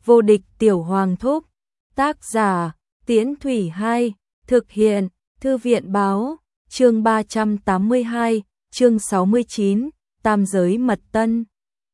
Vô địch tiểu hoàng thúc. Tác giả Tiễn Thủy 2. Thực hiện Thư viện báo. Chương 382, chương 69, tam giới mật tân.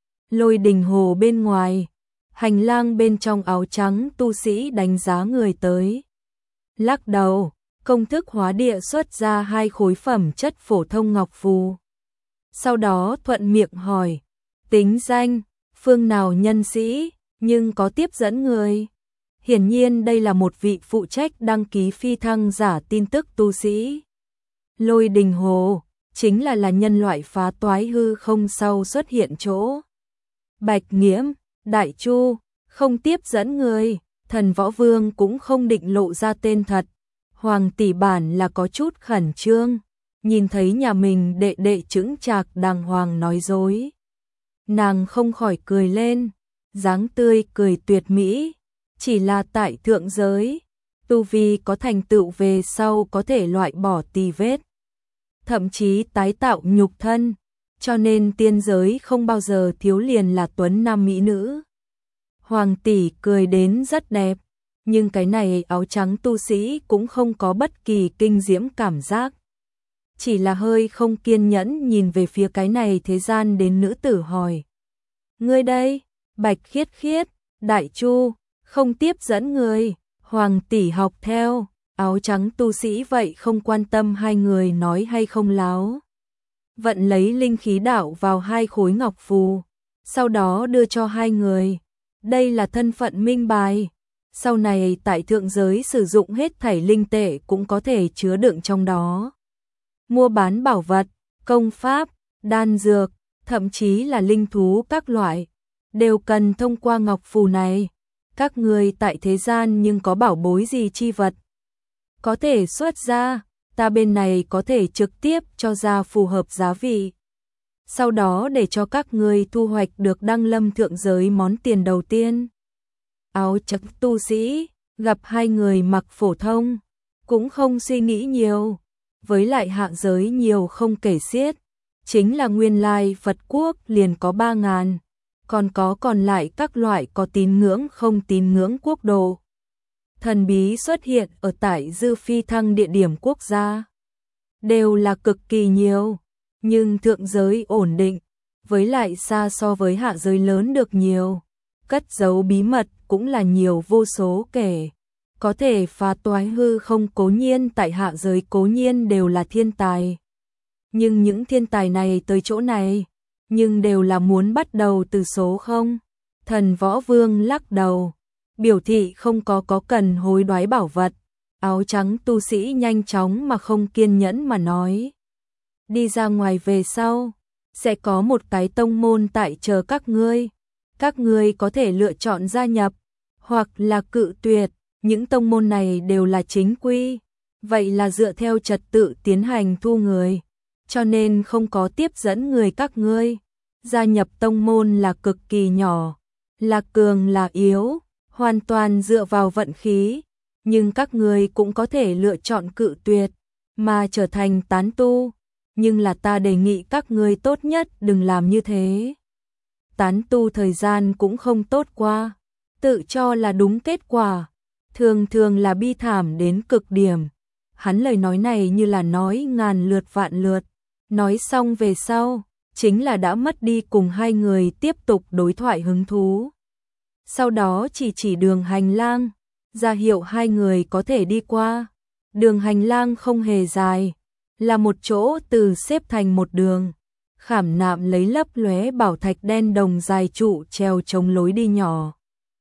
Lôi Đình Hồ bên ngoài, hành lang bên trong áo trắng tu sĩ đánh giá người tới. Lắc đầu, công thức hóa địa xuất ra 2 khối phẩm chất phổ thông ngọc phù. Sau đó thuận miệng hỏi, tính danh, phương nào nhân sĩ, nhưng có tiếp dẫn người. Hiển nhiên đây là một vị phụ trách đăng ký phi thăng giả tin tức tu sĩ. Lôi Đình Hồ, chính là nhân loại phá toái hư không sau xuất hiện chỗ. Bạch Nghiễm, Đại Chu, không tiếp dẫn người, Thần Võ Vương cũng không định lộ ra tên thật. Hoàng tỷ bản là có chút khẩn trương, nhìn thấy nhà mình đệ đệ chững chạc đàng hoàng nói dối. Nàng không khỏi cười lên, dáng tươi cười tuyệt mỹ, chỉ là tại thượng giới, tu vi có thành tựu về sau có thể loại bỏ tì vết, thậm chí tái tạo nhục thân, cho nên tiên giới không bao giờ thiếu liền là tuấn nam mỹ nữ. Hoàng tỷ cười đến rất đẹp, nhưng cái này áo trắng tu sĩ cũng không có bất kỳ kinh diễm cảm giác. Chỉ là hơi không kiên nhẫn nhìn về phía cái này thế gian đến nữ tử hỏi. Ngươi đây, Bạch Khiết Khiết, Đại Chu, không tiếp dẫn người, Hoàng tỷ học theo, áo trắng tu sĩ vậy không quan tâm hai người nói hay không láo. Vận lấy linh khí đạo vào 2 khối ngọc phù, sau đó đưa cho hai người. Đây là thân phận minh bài. Sau này tại thượng giới sử dụng hết thảy linh tệ cũng có thể chứa đựng trong đó. Mua bán bảo vật, công pháp, đan dược, thậm chí là linh thú các loại, đều cần thông qua ngọc phù này. Các người tại thế gian nhưng có bảo bối gì chi vật có thể xuất ra, ta bên này có thể trực tiếp cho ra phù hợp giá vị. Sau đó để cho các người thu hoạch được đăng lâm thượng giới món tiền đầu tiên. Áo trắng tu sĩ, gặp hai người mặc phổ thông, cũng không suy nghĩ nhiều. Với lại hạ giới nhiều không kể xiết, chính là nguyên lai Phật quốc liền có 3.000, còn lại các loại có tín ngưỡng không tín ngưỡng quốc độ. Thần bí xuất hiện ở tại dư phi thăng địa điểm quốc gia, đều là cực kỳ nhiều, nhưng thượng giới ổn định, với lại xa so với hạ giới lớn được nhiều, cất giấu bí mật cũng là nhiều vô số kể. Có thể phá toái hư không cố nhiên tại hạ giới cố nhiên đều là thiên tài. Nhưng những thiên tài này tới chỗ này, nhưng đều là muốn bắt đầu từ số 0. Thần Võ Vương lắc đầu, biểu thị không có cần hối đoái bảo vật. Áo trắng tu sĩ nhanh chóng mà không kiên nhẫn mà nói. Đi ra ngoài về sau, sẽ có một cái tông môn tại chờ các ngươi. Các ngươi có thể lựa chọn gia nhập, hoặc là cự tuyệt. Những tông môn này đều là chính quy, vậy là dựa theo trật tự tiến hành thu người, cho nên không có tiếp dẫn người các ngươi. Gia nhập tông môn là cực kỳ nhỏ, là cường là yếu, hoàn toàn dựa vào vận khí, nhưng các ngươi cũng có thể lựa chọn cự tuyệt, mà trở thành tán tu, nhưng là ta đề nghị các ngươi tốt nhất đừng làm như thế. Tán tu thời gian cũng không tốt qua, tự cho là đúng kết quả. Thường là bi thảm đến cực điểm. Hắn lời nói này như là nói ngàn lượt vạn lượt. Nói xong về sau, chính là đã mất đi cùng hai người tiếp tục đối thoại hứng thú. Sau đó chỉ đường hành lang, ra hiệu hai người có thể đi qua. Đường hành lang không hề dài, là một chỗ từ xếp thành một đường. Khảm nạm lấy lấp lóe bảo thạch đen đồng dài trụ treo chống lối đi nhỏ.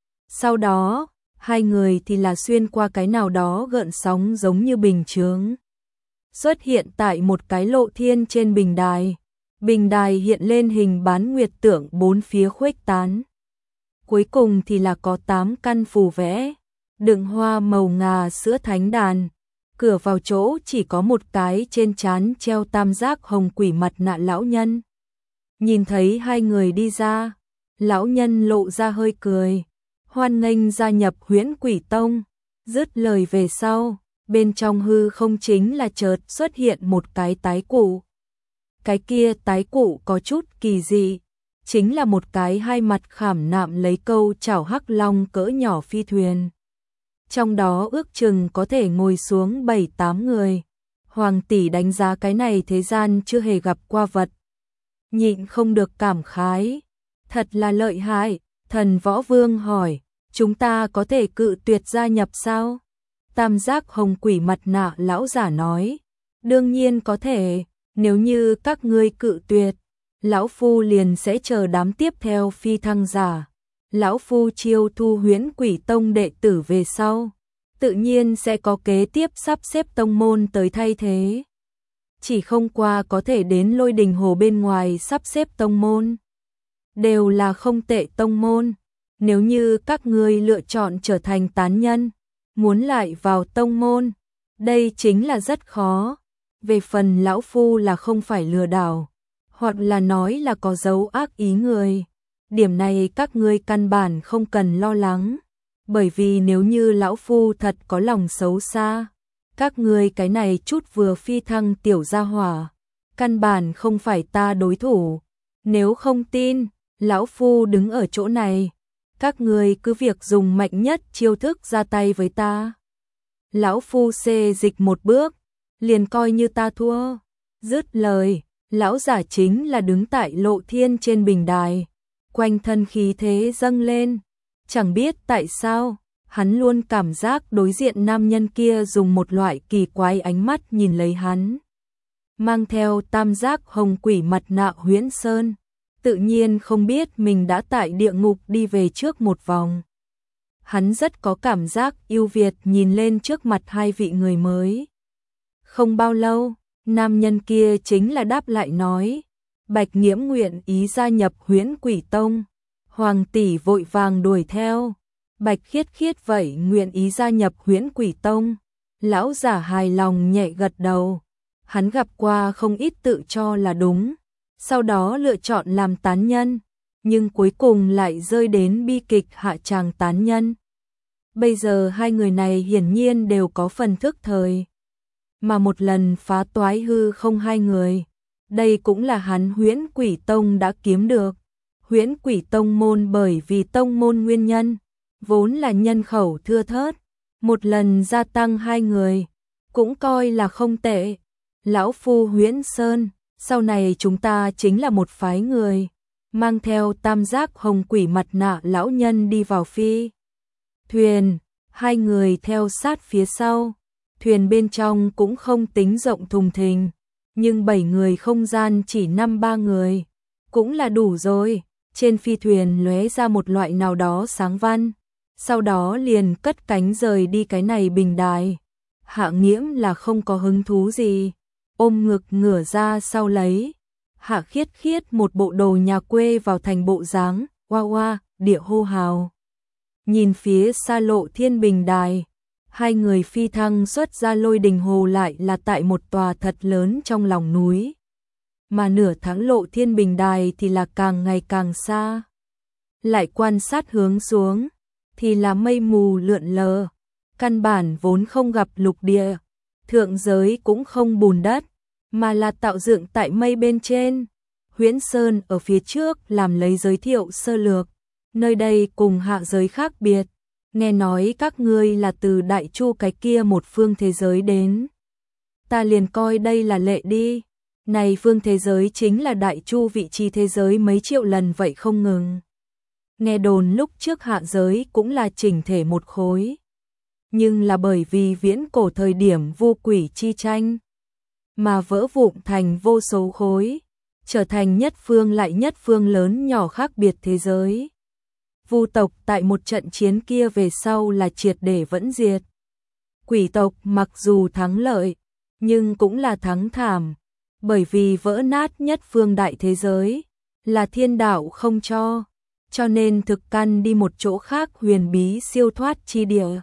Sau đó, hai người thì là xuyên qua cái nào đó gợn sóng giống như bình chướng. Xuất hiện tại một cái lộ thiên trên bình đài. Bình đài hiện lên hình bán nguyệt tượng 4 phía khuếch tán. Cuối cùng thì là có 8 căn phù vẽ, đựng hoa màu ngà sữa thánh đàn. Cửa vào chỗ chỉ có một cái trên trán treo tam giác hồng quỷ mặt nạ lão nhân. Nhìn thấy hai người đi ra, lão nhân lộ ra hơi cười. Hoan nghênh gia nhập Huyễn Quỷ Tông. Dứt lời về sau, bên trong hư không chính là chợt xuất hiện một cái tái cụ. Cái kia tái cụ có chút kỳ dị, chính là một cái hai mặt khảm nạm lấy câu chảo hắc long cỡ nhỏ phi thuyền. Trong đó ước chừng có thể ngồi xuống 7-8 người. Hoàng tỷ đánh giá cái này thế gian chưa hề gặp qua vật. Nhịn không được cảm khái. Thật là lợi hại. Thần Võ Vương hỏi, chúng ta có thể cự tuyệt gia nhập sao? Tam giác hồng quỷ mặt nạ lão giả nói, đương nhiên có thể, nếu như các ngươi cự tuyệt, lão phu liền sẽ chờ đám tiếp theo phi thăng giả. Lão phu chiêu thu Huyễn Quỷ Tông đệ tử về sau, tự nhiên sẽ có kế tiếp sắp xếp tông môn tới thay thế. Chỉ không qua có thể đến Lôi Đình Hồ bên ngoài sắp xếp tông môn. Đều là không tệ tông môn. Nếu như các ngươi lựa chọn trở thành tán nhân, muốn lại vào tông môn, đây chính là rất khó. Về phần lão phu là không phải lừa đảo, hoặc là nói là có dấu ác ý người. Điểm này các ngươi căn bản không cần lo lắng, bởi vì nếu như lão phu thật có lòng xấu xa, các ngươi cái này chút vừa phi thăng tiểu gia hỏa, căn bản không phải ta đối thủ. Nếu không tin, lão phu đứng ở chỗ này, các ngươi cứ việc dùng mạnh nhất chiêu thức ra tay với ta. Lão phu xê dịch một bước, liền coi như ta thua. Dứt lời, lão giả chính là đứng tại Lộ Thiên trên bình đài, quanh thân khí thế dâng lên. Chẳng biết tại sao, hắn luôn cảm giác đối diện nam nhân kia dùng một loại kỳ quái ánh mắt nhìn lấy hắn. Mang theo tam giác hồng quỷ mặt nạ Huyễn Sơn, tự nhiên không biết mình đã tại địa ngục đi về trước một vòng. Hắn rất có cảm giác ưu việt nhìn lên trước mặt hai vị người mới. Không bao lâu, nam nhân kia chính là đáp lại nói, Bạch Nghiễm nguyện ý gia nhập Huyễn Quỷ Tông. Hoàng tỷ vội vàng đuổi theo, Bạch Khiết Khiết vậy nguyện ý gia nhập Huyễn Quỷ Tông. Lão giả hài lòng nhẹ gật đầu, hắn gặp qua không ít tự cho là đúng, sau đó lựa chọn làm tán nhân, nhưng cuối cùng lại rơi đến bi kịch hạ tràng tán nhân. Bây giờ hai người này hiển nhiên đều có phần thức thời, mà một lần phá toái hư không hai người, đây cũng là hắn Huyễn Quỷ Tông đã kiếm được. Huyễn Quỷ Tông môn bởi vì tông môn nguyên nhân, vốn là nhân khẩu thưa thớt, một lần gia tăng hai người, cũng coi là không tệ. Lão phu Huyễn Sơn, sau này chúng ta chính là một phái người, mang theo tam giác hồng quỷ mặt nạ lão nhân đi vào phi thuyền, hai người theo sát phía sau. Thuyền bên trong cũng không tính rộng thùng thình, nhưng 7 người không gian chỉ 5-3 người, cũng là đủ rồi. Trên phi thuyền lóe ra một loại nào đó sáng văn, sau đó liền cất cánh rời đi cái này bình đài. Hạ Nghiễm là không có hứng thú gì, ôm ngực ngửa ra sau lấy. Hạ Khiết Khiết một bộ đồ nhà quê vào thành bộ dáng, oa oa, địa hô hào. Nhìn phía xa Lộ Thiên bình đài, hai người phi thăng xuất ra Lôi Đình Hồ lại là tại một tòa thật lớn trong lòng núi. Mà nửa tháng Lộ Thiên bình đài thì là càng ngày càng xa. Lại quan sát hướng xuống, thì là mây mù lượn lờ, căn bản vốn không gặp lục địa, thượng giới cũng không bùn đất, mà là tạo dựng tại mây bên trên. Huyễn Sơn ở phía trước làm lấy giới thiệu sơ lược, nơi đây cùng hạ giới khác biệt, nghe nói các ngươi là từ Đại Chu cái kia một phương thế giới đến. Ta liền coi đây là lệ đi. Này phương thế giới chính là Đại Chu vị trí thế giới mấy triệu lần vậy không ngừng. Nghe đồn lúc trước hạ giới cũng là chỉnh thể một khối. Nhưng là bởi vì viễn cổ thời điểm vô quỷ chi tranh, mà vỡ vụn thành vô số khối, trở thành nhất phương lại nhất phương lớn nhỏ khác biệt thế giới. Vu tộc tại một trận chiến kia về sau là triệt để vẫn diệt. Quỷ tộc mặc dù thắng lợi, nhưng cũng là thắng thảm. Bởi vì vỡ nát nhất phương đại thế giới, là thiên đạo không cho nên thực căn đi một chỗ khác huyền bí siêu thoát chi địa.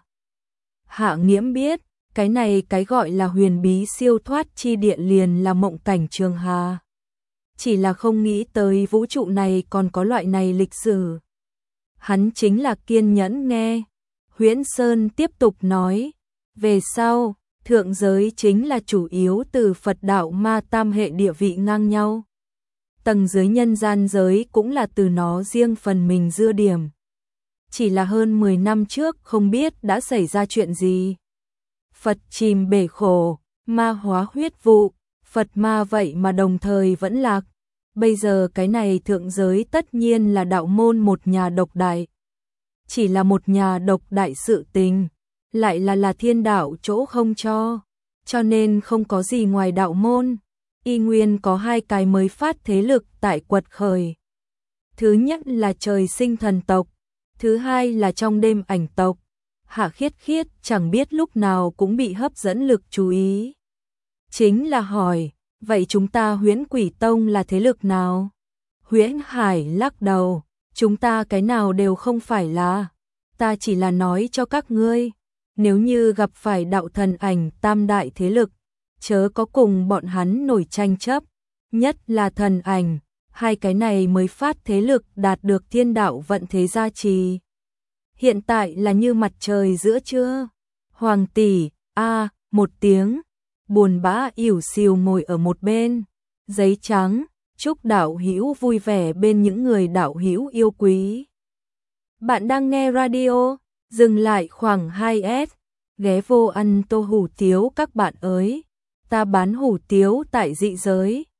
Hạ Nghiễm biết, cái này cái gọi là huyền bí siêu thoát chi địa liền là mộng cảnh Trường Hà. Chỉ là không nghĩ tới vũ trụ này còn có loại này lịch sử. Hắn chính là kiên nhẫn nghe. Huyễn Sơn tiếp tục nói, về sau, thượng giới chính là chủ yếu từ Phật đạo ma tam hệ địa vị ngang nhau. tầng dưới nhân gian giới cũng là từ nó riêng phần mình dưa điểm. Chỉ là hơn 10 năm trước không biết đã xảy ra chuyện gì. Phật chìm bể khổ, ma hóa huyết vụ, Phật ma vậy mà đồng thời vẫn lạc. Bây giờ cái này thượng giới tất nhiên là đạo môn một nhà độc đại. Chỉ là một nhà độc đại sự tình, lại là thiên đạo chỗ không cho nên không có gì ngoài đạo môn. Y nguyên có hai cái mới phát thế lực tại quật khởi. Thứ nhất là trời sinh thần tộc, thứ hai là trong đêm ảnh tộc. Hạ Khiết Khiết chẳng biết lúc nào cũng bị hấp dẫn lực chú ý. Chính là hỏi, vậy chúng ta Huyễn Quỷ Tông là thế lực nào? Huyễn Hải lắc đầu, chúng ta cái nào đều không phải là. Ta chỉ là nói cho các ngươi, nếu như gặp phải đạo thần ảnh tam đại thế lực, chớ có cùng bọn hắn nổi tranh chấp, nhất là thần ảnh, hai cái này mới phát thế lực đạt được thiên đạo vận thế gia trì. Hiện tại là như mặt trời giữa trưa. Hoàng tỷ, một tiếng, buồn bã ỉu xìu ngồi ở một bên, giấy trắng, chúc đạo hữu vui vẻ bên những người đạo hữu yêu quý. Bạn đang nghe radio, dừng lại khoảng 2S, ghé vô ăn tô hủ tiếu các bạn ơi. Ta bán hủ tiếu tại dị giới,